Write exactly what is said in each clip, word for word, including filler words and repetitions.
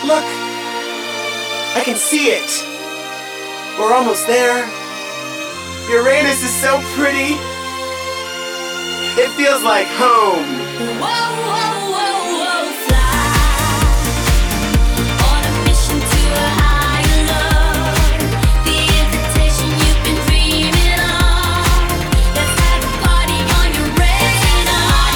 Look! I can see it! We're almost there. Uranus is so pretty. It feels like home. Whoa, whoa, whoa, whoa, fly on a mission to a higher love. The invitation you've been dreaming of. Let's have a party on your radar.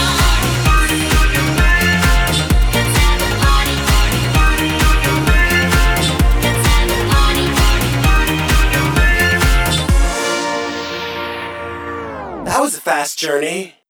Let's have a party, party, party on your radar. Let's have a party, party, party on your radar. That was a fast journey.